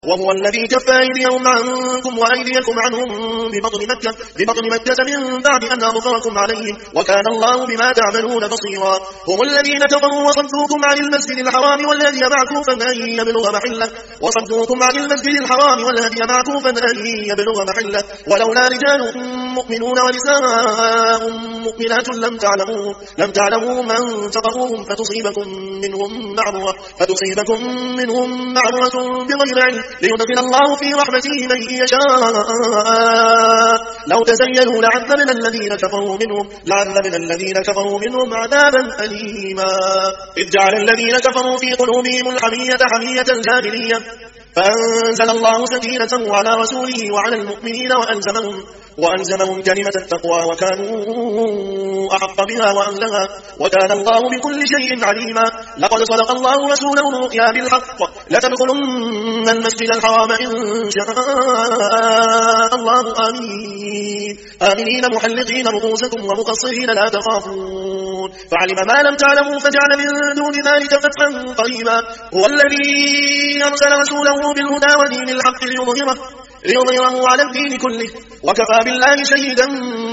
وهو الذي كف أيديهم عنكم وأيديكم عنهم ببطن مكة من بعد أن أظفركم عليهم وكان الله بما تعملون بصيرا. هم الذين كفروا وصدوكم عن المسجد الحرام والذي معكوفا أن يبلغ محله ولولا رجال مؤمنون ونساء مؤمنات لم تعلموهم أن تطؤوهم فتصيبكم منهم معرة بغير علم ليدخل الله في رحمته من يشاء. لو تزيلوا لعذبنا الذين كفروا منهم عذابا أليما. إذ جعل الذين كفروا في قلوبهم الحمية حمية الجاهلية فأنزل الله سكينته على رسوله وعلى المؤمنين وألزمهم كلمة التقوى وكانوا أحق بها وأهلها وكان الله بكل شيء عليما. لقد صدق الله رسوله الرؤيا بالحق لتدخلن المسجد الحرام إن شاء الله آمنين محلقين رؤوسكم ومقصرين لا تخافون فعلم ما لم تعلموا فجعل من دون ذلك فتحا قريبا. هو الذي أرسل رسوله بالهدى ودين الحق ليظهره على الدين كله وكفى بالله شهيدا